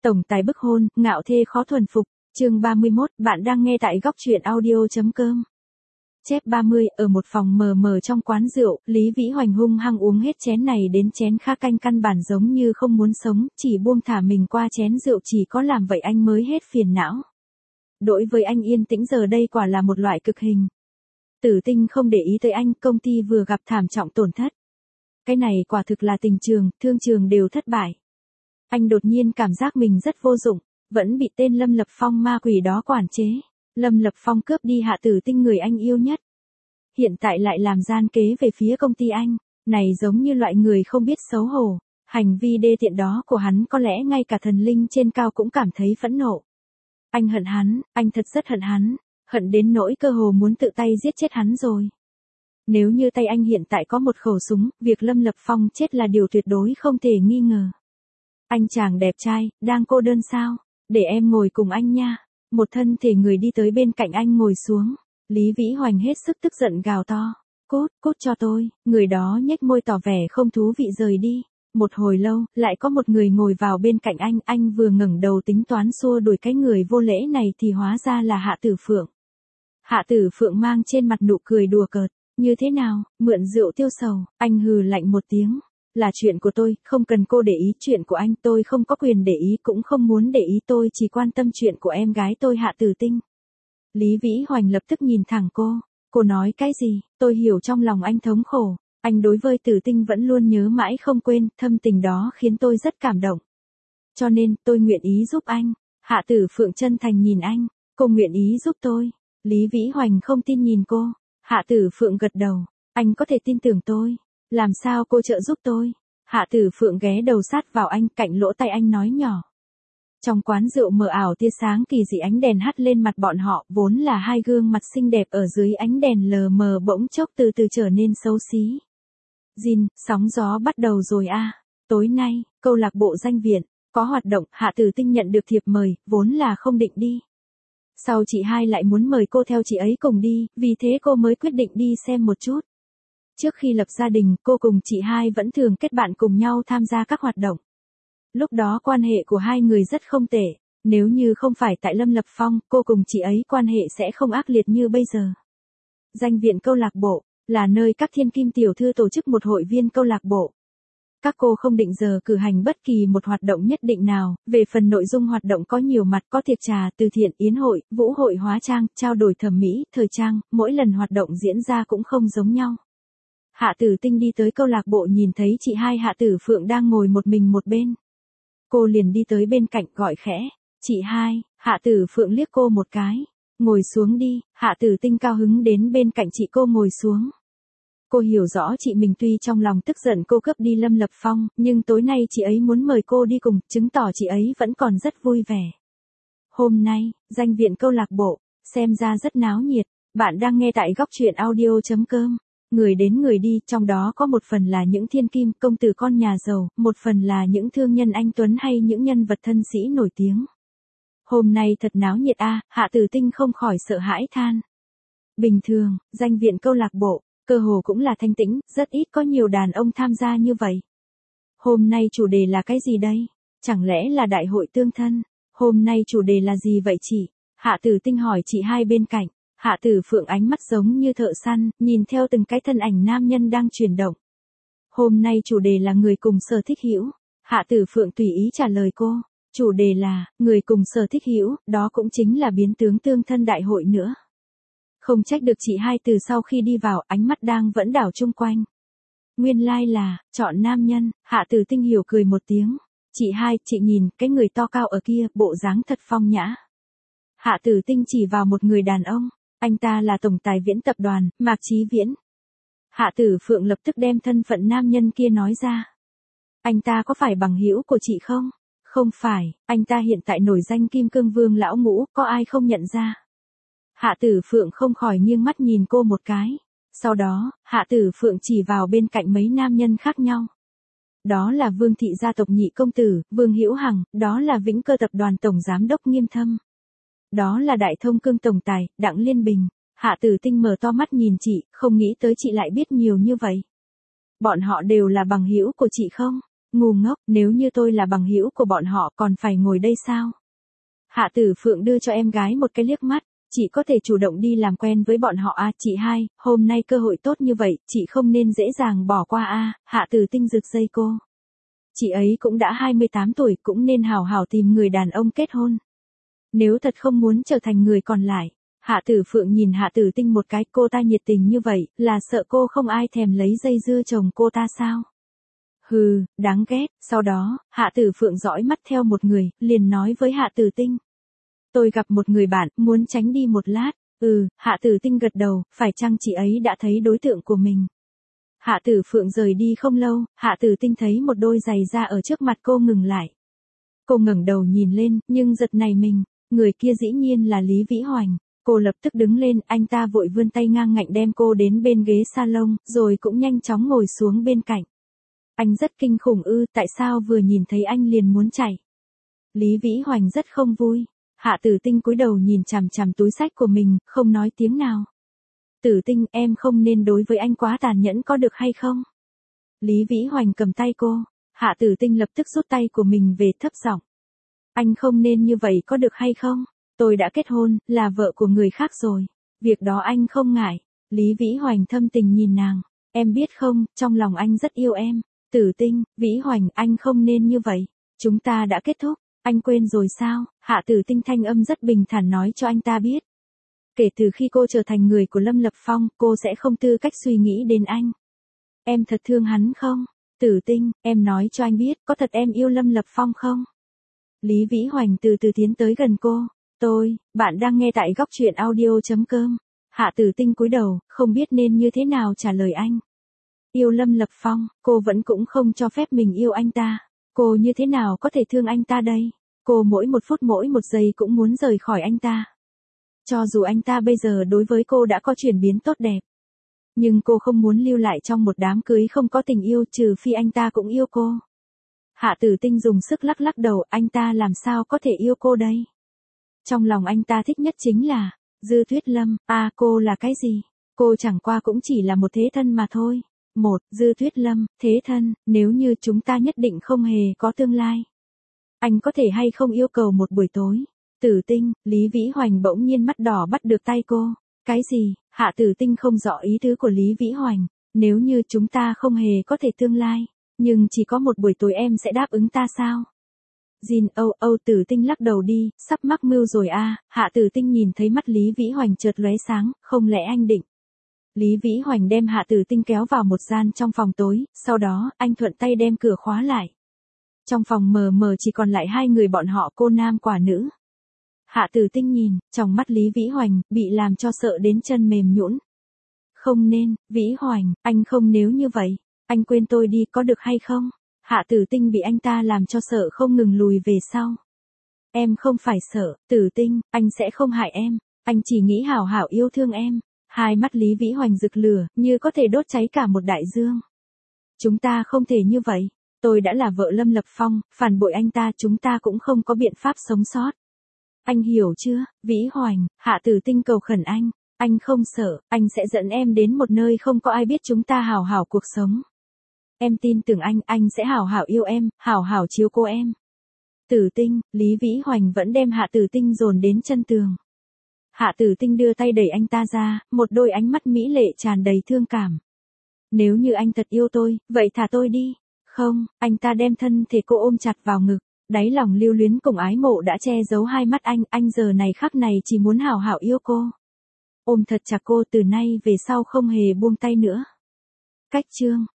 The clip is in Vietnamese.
Tổng tài bức hôn, ngạo thê khó thuần phục, chương 31, bạn đang nghe tại góc truyện audio.com. Chép 30, ở một phòng mờ mờ trong quán rượu, Lý Vĩ Hoành hung hăng uống hết chén này đến chén khác, canh căn bản giống như không muốn sống, chỉ buông thả mình qua chén rượu, chỉ có làm vậy anh mới hết phiền não. Đối với anh yên tĩnh giờ đây quả là một loại cực hình. Tử Tinh không để ý tới anh, công ty vừa gặp thảm trọng tổn thất. Cái này quả thực là tình trường, thương trường đều thất bại. Anh đột nhiên cảm giác mình rất vô dụng, vẫn bị tên Lâm Lập Phong ma quỷ đó quản chế. Lâm Lập Phong cướp đi Hạ Tử Tinh người anh yêu nhất. Hiện tại lại làm gian kế về phía công ty anh, này giống như loại người không biết xấu hổ. Hành vi đê tiện đó của hắn có lẽ ngay cả thần linh trên cao cũng cảm thấy phẫn nộ. Anh hận hắn, anh thật rất hận hắn, hận đến nỗi cơ hồ muốn tự tay giết chết hắn rồi. Nếu như tay anh hiện tại có một khẩu súng, việc Lâm Lập Phong chết là điều tuyệt đối không thể nghi ngờ. Anh chàng đẹp trai, đang cô đơn sao? Để em ngồi cùng anh nha. Một thân thể người đi tới bên cạnh anh ngồi xuống. Lý Vĩ Hoành hết sức tức giận gào to. Cút cho tôi. Người đó nhếch môi tỏ vẻ không thú vị rời đi. Một hồi lâu, lại có một người ngồi vào bên cạnh anh vừa ngẩng đầu tính toán xua đuổi cái người vô lễ này thì hóa ra là Hạ Tử Phượng. Hạ Tử Phượng mang trên mặt nụ cười đùa cợt. Như thế nào, mượn rượu tiêu sầu, anh hừ lạnh một tiếng. Là chuyện của tôi, không cần cô để ý chuyện của anh, tôi không có quyền để ý cũng không muốn để ý, tôi chỉ quan tâm chuyện của em gái tôi Hạ Tử Tinh. Lý Vĩ Hoành lập tức nhìn thẳng cô nói cái gì, tôi hiểu trong lòng anh thống khổ, anh đối với Tử Tinh vẫn luôn nhớ mãi không quên, thâm tình đó khiến tôi rất cảm động. Cho nên, tôi nguyện ý giúp anh. Hạ Tử Phượng chân thành nhìn anh, cô nguyện ý giúp tôi. Lý Vĩ Hoành không tin nhìn cô. Hạ Tử Phượng gật đầu, anh có thể tin tưởng tôi. Làm sao cô trợ giúp tôi? Hạ Tử Phượng ghé đầu sát vào anh, cạnh lỗ tai anh nói nhỏ. Trong quán rượu mờ ảo tia sáng kỳ dị, ánh đèn hắt lên mặt bọn họ, vốn là hai gương mặt xinh đẹp ở dưới ánh đèn lờ mờ bỗng chốc từ từ trở nên xấu xí. Jin, sóng gió bắt đầu rồi à. Tối nay, câu lạc bộ Danh Viện có hoạt động, Hạ Tử Tinh nhận được thiệp mời, vốn là không định đi. Sau chị hai lại muốn mời cô theo chị ấy cùng đi, vì thế cô mới quyết định đi xem một chút. Trước khi lập gia đình, cô cùng chị hai vẫn thường kết bạn cùng nhau tham gia các hoạt động. Lúc đó quan hệ của hai người rất không tệ, nếu như không phải tại Lâm Lập Phong, cô cùng chị ấy quan hệ sẽ không ác liệt như bây giờ. Danh Viện câu lạc bộ là nơi các thiên kim tiểu thư tổ chức một hội viên câu lạc bộ. Các cô không định giờ cử hành bất kỳ một hoạt động nhất định nào, về phần nội dung hoạt động có nhiều mặt, có tiệc trà, từ thiện, yến hội, vũ hội hóa trang, trao đổi thẩm mỹ, thời trang, mỗi lần hoạt động diễn ra cũng không giống nhau. Hạ Tử Tinh đi tới câu lạc bộ nhìn thấy chị hai Hạ Tử Phượng đang ngồi một mình một bên. Cô liền đi tới bên cạnh gọi khẽ, chị hai. Hạ Tử Phượng liếc cô một cái, ngồi xuống đi. Hạ Tử Tinh cao hứng đến bên cạnh chị cô ngồi xuống. Cô hiểu rõ chị mình tuy trong lòng tức giận cô cướp đi Lâm Lập Phong, nhưng tối nay chị ấy muốn mời cô đi cùng, chứng tỏ chị ấy vẫn còn rất vui vẻ. Hôm nay, Danh Viện câu lạc bộ, xem ra rất náo nhiệt. Bạn đang nghe tại góc truyện audio.com. Người đến người đi, trong đó có một phần là những thiên kim, công tử con nhà giàu, một phần là những thương nhân anh tuấn hay những nhân vật thân sĩ nổi tiếng. Hôm nay thật náo nhiệt a. Hạ Tử Tinh không khỏi sợ hãi than. Bình thường, Danh Viện câu lạc bộ, cơ hồ cũng là thanh tĩnh, rất ít có nhiều đàn ông tham gia như vậy. Hôm nay chủ đề là cái gì đây? Chẳng lẽ là đại hội tương thân? Hôm nay chủ đề là gì vậy chị? Hạ Tử Tinh hỏi chị hai bên cạnh. Hạ Tử Phượng ánh mắt giống như thợ săn, nhìn theo từng cái thân ảnh nam nhân đang chuyển động. Hôm nay chủ đề là người cùng sở thích hữu. Hạ Tử Phượng tùy ý trả lời cô. Chủ đề là, người cùng sở thích hữu, đó cũng chính là biến tướng tương thân đại hội nữa. Không trách được chị hai từ sau khi đi vào, ánh mắt đang vẫn đảo chung quanh. Nguyên lai là, chọn nam nhân. Hạ Tử Tinh hiểu cười một tiếng. Chị hai, chị nhìn, cái người to cao ở kia, bộ dáng thật phong nhã. Hạ Tử Tinh chỉ vào một người đàn ông. Anh ta là tổng tài Viễn tập đoàn, Mạc Chí Viễn. Hạ Tử Phượng lập tức đem thân phận nam nhân kia nói ra. Anh ta có phải bằng hữu của chị không? Không phải, anh ta hiện tại nổi danh Kim Cương Vương lão ngũ, có ai không nhận ra? Hạ Tử Phượng không khỏi nghiêng mắt nhìn cô một cái. Sau đó, Hạ Tử Phượng chỉ vào bên cạnh mấy nam nhân khác nhau. Đó là Vương thị gia tộc nhị công tử, Vương Hữu Hằng, đó là Vĩnh Cơ tập đoàn tổng giám đốc Nghiêm Thâm. Đó là Đại Thông Cương tổng tài, Đặng Liên Bình. Hạ Tử Tinh mở to mắt nhìn chị, không nghĩ tới chị lại biết nhiều như vậy. Bọn họ đều là bằng hữu của chị không? Ngu ngốc, nếu như tôi là bằng hữu của bọn họ còn phải ngồi đây sao? Hạ Tử Phượng đưa cho em gái một cái liếc mắt, chị có thể chủ động đi làm quen với bọn họ à, chị hai, hôm nay cơ hội tốt như vậy, chị không nên dễ dàng bỏ qua à, Hạ Tử Tinh giật dây cô. Chị ấy cũng đã 28 tuổi, cũng nên hào hào tìm người đàn ông kết hôn. Nếu thật không muốn trở thành người còn lại. Hạ Tử Phượng nhìn Hạ Tử Tinh một cái, cô ta nhiệt tình như vậy, là sợ cô không ai thèm lấy dây dưa chồng cô ta sao? Hừ, đáng ghét. Sau đó, Hạ Tử Phượng dõi mắt theo một người, liền nói với Hạ Tử Tinh. Tôi gặp một người bạn, muốn tránh đi một lát. Hạ Tử Tinh gật đầu, phải chăng chị ấy đã thấy đối tượng của mình? Hạ Tử Phượng rời đi không lâu, Hạ Tử Tinh thấy một đôi giày da ở trước mặt cô ngừng lại. Cô ngẩng đầu nhìn lên, nhưng giật nảy mình, người kia dĩ nhiên là Lý Vĩ Hoành. Cô lập tức đứng lên, anh ta vội vươn tay ngang ngạnh đem cô đến bên ghế salon, rồi cũng nhanh chóng ngồi xuống bên cạnh. Anh rất kinh khủng tại sao vừa nhìn thấy anh liền muốn chạy? Lý Vĩ Hoành rất không vui. Hạ Tử Tinh cúi đầu nhìn chằm chằm túi xách của mình, không nói tiếng nào. Tử Tinh, em không nên đối với anh quá tàn nhẫn có được hay không? Lý Vĩ Hoành cầm tay cô. Hạ Tử Tinh lập tức rút tay của mình về, thấp giọng. Anh không nên như vậy có được hay không? Tôi đã kết hôn, là vợ của người khác rồi. Việc đó anh không ngại. Lý Vĩ Hoành thâm tình nhìn nàng. Em biết không, trong lòng anh rất yêu em. Tử Tinh, Vĩ Hoành, anh không nên như vậy. Chúng ta đã kết thúc. Anh quên rồi sao? Hạ Tử Tinh thanh âm rất bình thản nói cho anh ta biết. Kể từ khi cô trở thành người của Lâm Lập Phong, cô sẽ không tư cách suy nghĩ đến anh. Em thật thương hắn không? Tử Tinh, em nói cho anh biết, có thật em yêu Lâm Lập Phong không? Lý Vĩ Hoành từ từ tiến tới gần cô. Bạn đang nghe tại góc truyện audio.com. Hạ Tử Tinh cúi đầu, không biết nên như thế nào trả lời anh. Yêu Lâm Lập Phong, cô vẫn cũng không cho phép mình yêu anh ta. Cô như thế nào có thể thương anh ta đây? Cô mỗi một phút mỗi một giây cũng muốn rời khỏi anh ta. Cho dù anh ta bây giờ đối với cô đã có chuyển biến tốt đẹp. Nhưng cô không muốn lưu lại trong một đám cưới không có tình yêu, trừ phi anh ta cũng yêu cô. Hạ Tử Tinh dùng sức lắc lắc đầu, anh ta làm sao có thể yêu cô đây? Trong lòng anh ta thích nhất chính là Dư Tuyết Lâm. Cô là cái gì? Cô chẳng qua cũng chỉ là một thế thân mà thôi. Dư Tuyết Lâm, thế thân, nếu như chúng ta nhất định không hề có tương lai. Anh có thể hay không yêu cầu một buổi tối? Tử Tinh, Lý Vĩ Hoành bỗng nhiên mắt đỏ bắt được tay cô. Cái gì? Hạ Tử Tinh không rõ ý tứ của Lý Vĩ Hoành. Nếu như chúng ta không hề có thể tương lai, nhưng chỉ có một buổi tối em sẽ đáp ứng ta sao? Tử Tinh lắc đầu đi, sắp mắc mưu rồi à. Hạ Tử Tinh nhìn thấy mắt Lý Vĩ Hoành chợt lóe sáng, không lẽ anh định? Lý Vĩ Hoành đem Hạ Tử Tinh kéo vào một gian trong phòng tối, sau đó, anh thuận tay đem cửa khóa lại. Trong phòng mờ mờ chỉ còn lại hai người bọn họ, cô nam quả nữ. Hạ Tử Tinh nhìn, trong mắt Lý Vĩ Hoành, bị làm cho sợ đến chân mềm nhũn. Không nên, Vĩ Hoành, anh không, nếu như vậy, anh quên tôi đi có được hay không? Hạ Tử Tinh bị anh ta làm cho sợ không ngừng lùi về sau. Em không phải sợ, Tử Tinh, anh sẽ không hại em, anh chỉ nghĩ hảo hảo yêu thương em. Hai mắt Lý Vĩ Hoành rực lửa, như có thể đốt cháy cả một đại dương. Chúng ta không thể như vậy. Tôi đã là vợ Lâm Lập Phong, phản bội anh ta chúng ta cũng không có biện pháp sống sót. Anh hiểu chưa, Vĩ Hoành? Hạ Tử Tinh cầu khẩn anh. Anh không sợ, anh sẽ dẫn em đến một nơi không có ai biết chúng ta hảo hảo cuộc sống. Em tin tưởng anh sẽ hảo hảo yêu em, hảo hảo chiếu cô em. Tử Tinh, Lý Vĩ Hoành vẫn đem Hạ Tử Tinh dồn đến chân tường. Hạ Tử Tinh đưa tay đẩy anh ta ra, một đôi ánh mắt mỹ lệ tràn đầy thương cảm. Nếu như anh thật yêu tôi, vậy thả tôi đi. Không, anh ta đem thân thể cô ôm chặt vào ngực, đáy lòng lưu luyến cùng ái mộ đã che giấu hai mắt anh giờ này khắc này chỉ muốn hảo hảo yêu cô. Ôm thật chặt cô, từ nay về sau không hề buông tay nữa. Cách chương